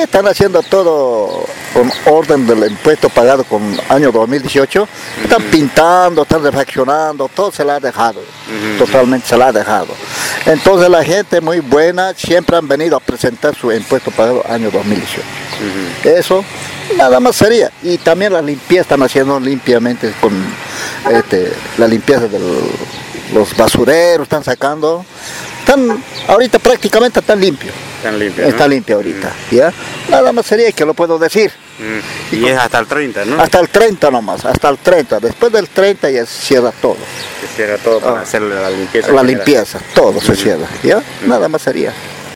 están haciendo todo con orden del impuesto pagado con año 2018. Están pintando, están refaccionando, todo se la ha dejado. Totalmente se la ha dejado. Entonces la gente muy buena siempre han venido a presentar su impuesto pagado año 2018. Eso nada más sería. Y también la limpieza están haciendo limpiamente con la limpieza de los basureros, están sacando. Ahorita prácticamente están limpios. Está limpio ahorita, ¿ya? Nada más sería que lo puedo decir. Y es hasta el 30, ¿no? Hasta el 30 nomás, hasta el 30. Después del 30 ya se cierra todo. Se cierra todo para hacer la limpieza. La limpieza, todo se cierra, ¿ya? Nada más sería.